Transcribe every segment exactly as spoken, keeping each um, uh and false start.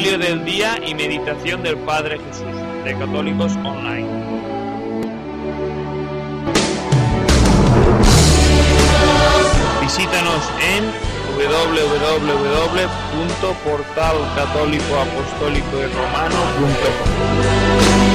Evangelio del día y meditación del Padre Jesús, de Católicos Online. Visítanos en doble u doble u doble u punto portal católico apostólico y romano punto com.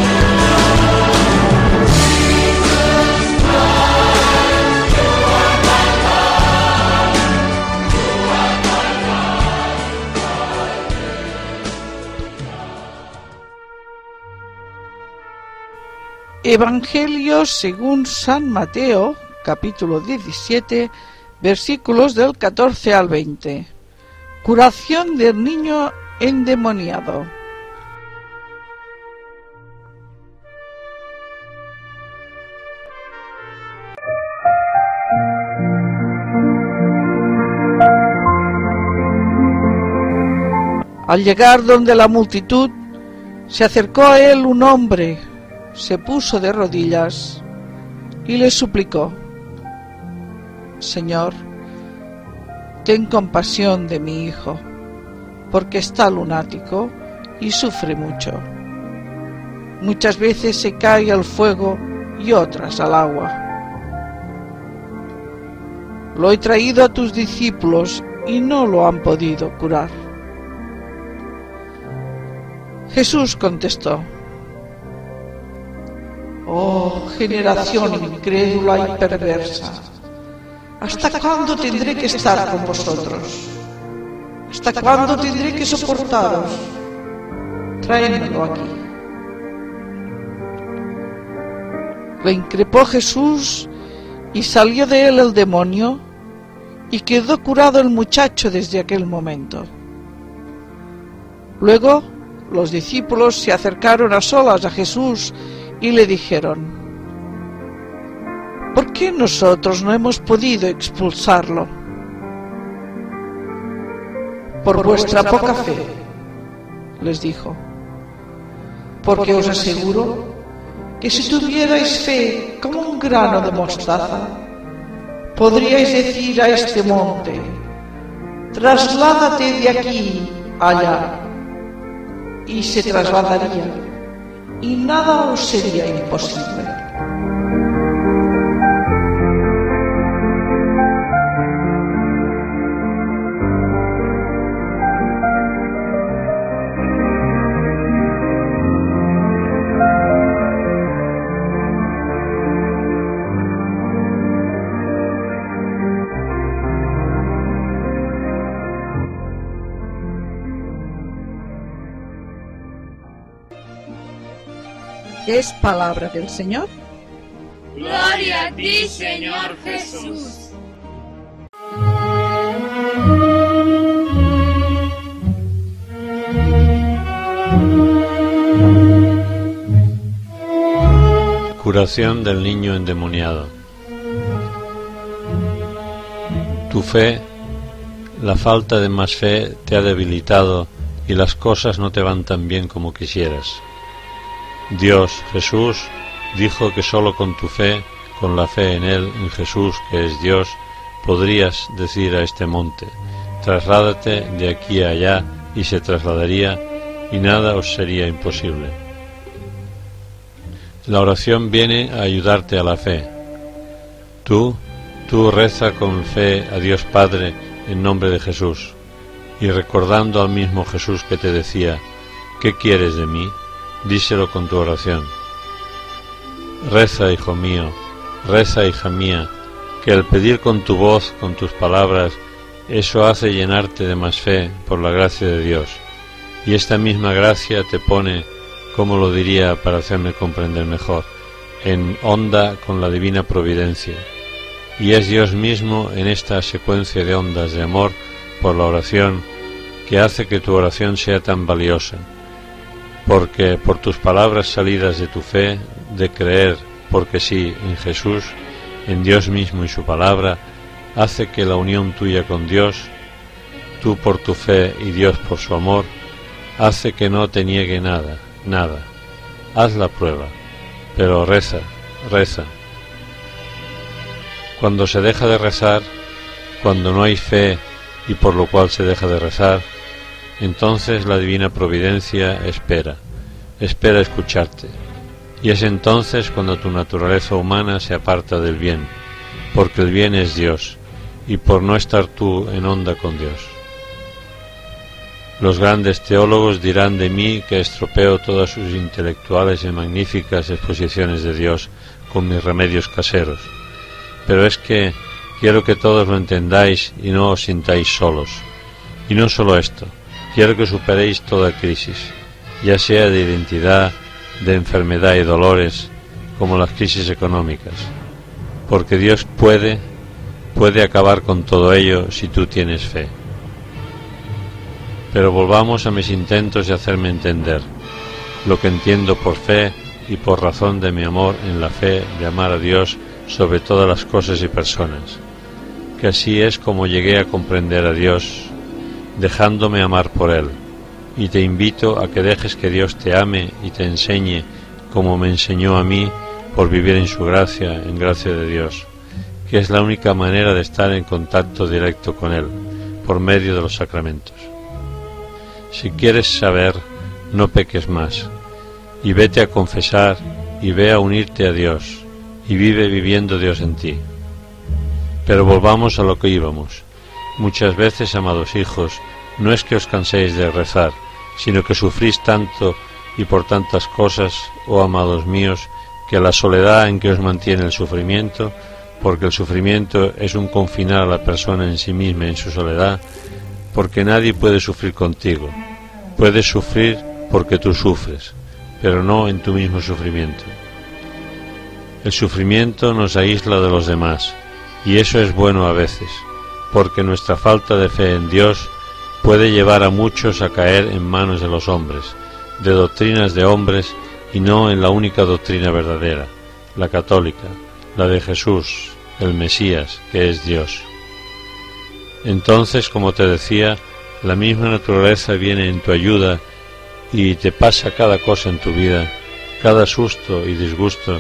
Evangelio según San Mateo, capítulo diecisiete, versículos del catorce al veinte. Curación del niño endemoniado. Al llegar donde la multitud, se acercó a él un hombre, se puso de rodillas y le suplicó: Señor, ten compasión de mi hijo, porque está lunático y sufre mucho. Muchas veces se cae al fuego y otras al agua. Lo he traído a tus discípulos y no lo han podido curar. Jesús contestó: Oh, generación incrédula y perversa, ¿hasta cuándo tendré que estar con vosotros? ¿Hasta cuándo tendré que soportaros? Tráemelo aquí. Lo increpó Jesús y salió de él el demonio, y quedó curado el muchacho desde aquel momento. Luego los discípulos se acercaron a solas a Jesús y le dijeron: ¿Por qué nosotros no hemos podido expulsarlo? Por vuestra poca fe, les dijo, porque os aseguro que si tuvierais fe como un grano de mostaza, podríais decir a este monte: trasládate de aquí allá, y se trasladaría, y nada os sería imposible. Es palabra del Señor. Gloria a ti, Señor Jesús. Curación del niño endemoniado. Tu fe, la falta de más fe te ha debilitado y las cosas no te van tan bien como quisieras. Dios, Jesús, dijo que sólo con tu fe, con la fe en Él, en Jesús, que es Dios, podrías decir a este monte: trasládate de aquí a allá, y se trasladaría, y nada os sería imposible. La oración viene a ayudarte a la fe. Tú, tú reza con fe a Dios Padre en nombre de Jesús, y recordando al mismo Jesús que te decía: ¿qué quieres de mí?, díselo con tu oración. Reza, hijo mío, reza, hija mía, que al pedir con tu voz, con tus palabras, eso hace llenarte de más fe por la gracia de Dios, y esta misma gracia te pone, como lo diría para hacerme comprender mejor, en onda con la divina providencia, y es Dios mismo en esta secuencia de ondas de amor por la oración que hace que tu oración sea tan valiosa, porque por tus palabras salidas de tu fe, de creer, porque sí, en Jesús, en Dios mismo y su palabra, hace que la unión tuya con Dios, tú por tu fe y Dios por su amor, hace que no te niegue nada, nada. Haz la prueba, pero reza, reza. Cuando se deja de rezar, cuando no hay fe y por lo cual se deja de rezar, entonces la divina providencia espera, espera escucharte, y es entonces cuando tu naturaleza humana se aparta del bien, porque el bien es Dios, y por no estar tú en onda con Dios. Los grandes teólogos dirán de mí que estropeo todas sus intelectuales y magníficas exposiciones de Dios con mis remedios caseros, pero es que quiero que todos lo entendáis y no os sintáis solos. Y no solo esto, quiero que superéis toda crisis, ya sea de identidad, de enfermedad y dolores, como las crisis económicas, porque Dios puede, puede acabar con todo ello si tú tienes fe. Pero volvamos a mis intentos de hacerme entender, lo que entiendo por fe y por razón de mi amor en la fe de amar a Dios sobre todas las cosas y personas, que así es como llegué a comprender a Dios, dejándome amar por Él, y te invito a que dejes que Dios te ame y te enseñe como me enseñó a mí por vivir en su gracia, en gracia de Dios, que es la única manera de estar en contacto directo con Él, por medio de los sacramentos. Si quieres saber, no peques más, y vete a confesar y ve a unirte a Dios, y vive viviendo Dios en ti. Pero volvamos a lo que íbamos. Muchas veces, amados hijos, no es que os canséis de rezar, sino que sufrís tanto y por tantas cosas, oh amados míos, que la soledad en que os mantiene el sufrimiento, porque el sufrimiento es un confinar a la persona en sí misma en su soledad, porque nadie puede sufrir contigo. Puedes sufrir porque tú sufres, pero no en tu mismo sufrimiento. El sufrimiento nos aísla de los demás, y eso es bueno a veces, porque nuestra falta de fe en Dios puede llevar a muchos a caer en manos de los hombres, de doctrinas de hombres y no en la única doctrina verdadera, la católica, la de Jesús, el Mesías, que es Dios. Entonces, como te decía, la misma naturaleza viene en tu ayuda y te pasa cada cosa en tu vida, cada susto y disgusto,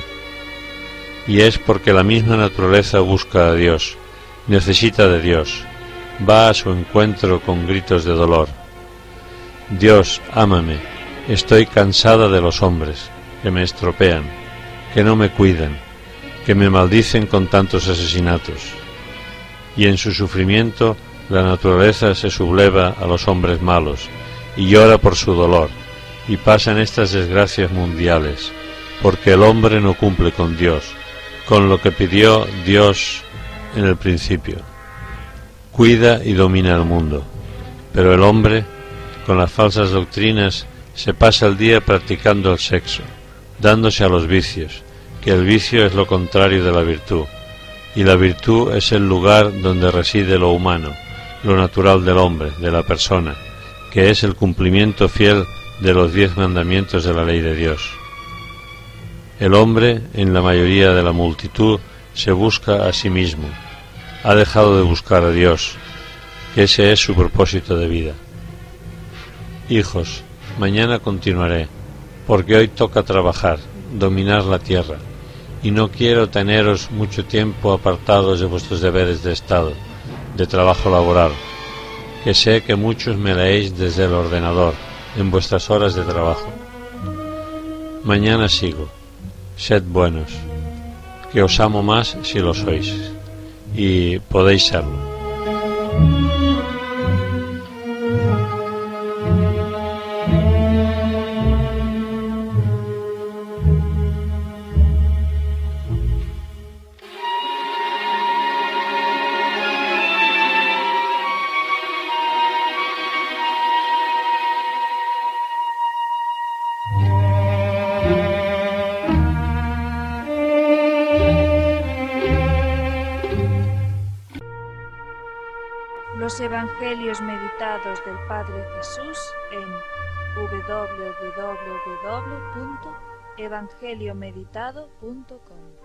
y es porque la misma naturaleza busca a Dios, necesita de Dios, va a su encuentro con gritos de dolor. Dios, ámame, estoy cansada de los hombres, que me estropean, que no me cuidan, que me maldicen con tantos asesinatos. Y en su sufrimiento la naturaleza se subleva a los hombres malos, y llora por su dolor, y pasan estas desgracias mundiales, porque el hombre no cumple con Dios, con lo que pidió Dios en el principio. Cuida y domina el mundo, pero el hombre, con las falsas doctrinas, se pasa el día practicando el sexo, dándose a los vicios, que el vicio es lo contrario de la virtud, y la virtud es el lugar donde reside lo humano, lo natural del hombre, de la persona, que es el cumplimiento fiel de los diez mandamientos de la ley de Dios. El hombre, en la mayoría de la multitud, se busca a sí mismo, ha dejado de buscar a Dios, que ese es su propósito de vida. Hijos, mañana continuaré, porque hoy toca trabajar, dominar la tierra, y no quiero teneros mucho tiempo apartados de vuestros deberes de Estado, de trabajo laboral, que sé que muchos me leéis desde el ordenador, en vuestras horas de trabajo. Mañana sigo, sed buenos, que os amo más si lo sois, y podéis serlo. Los Evangelios meditados del Padre Jesús en w w w punto evangeliomeditado punto com.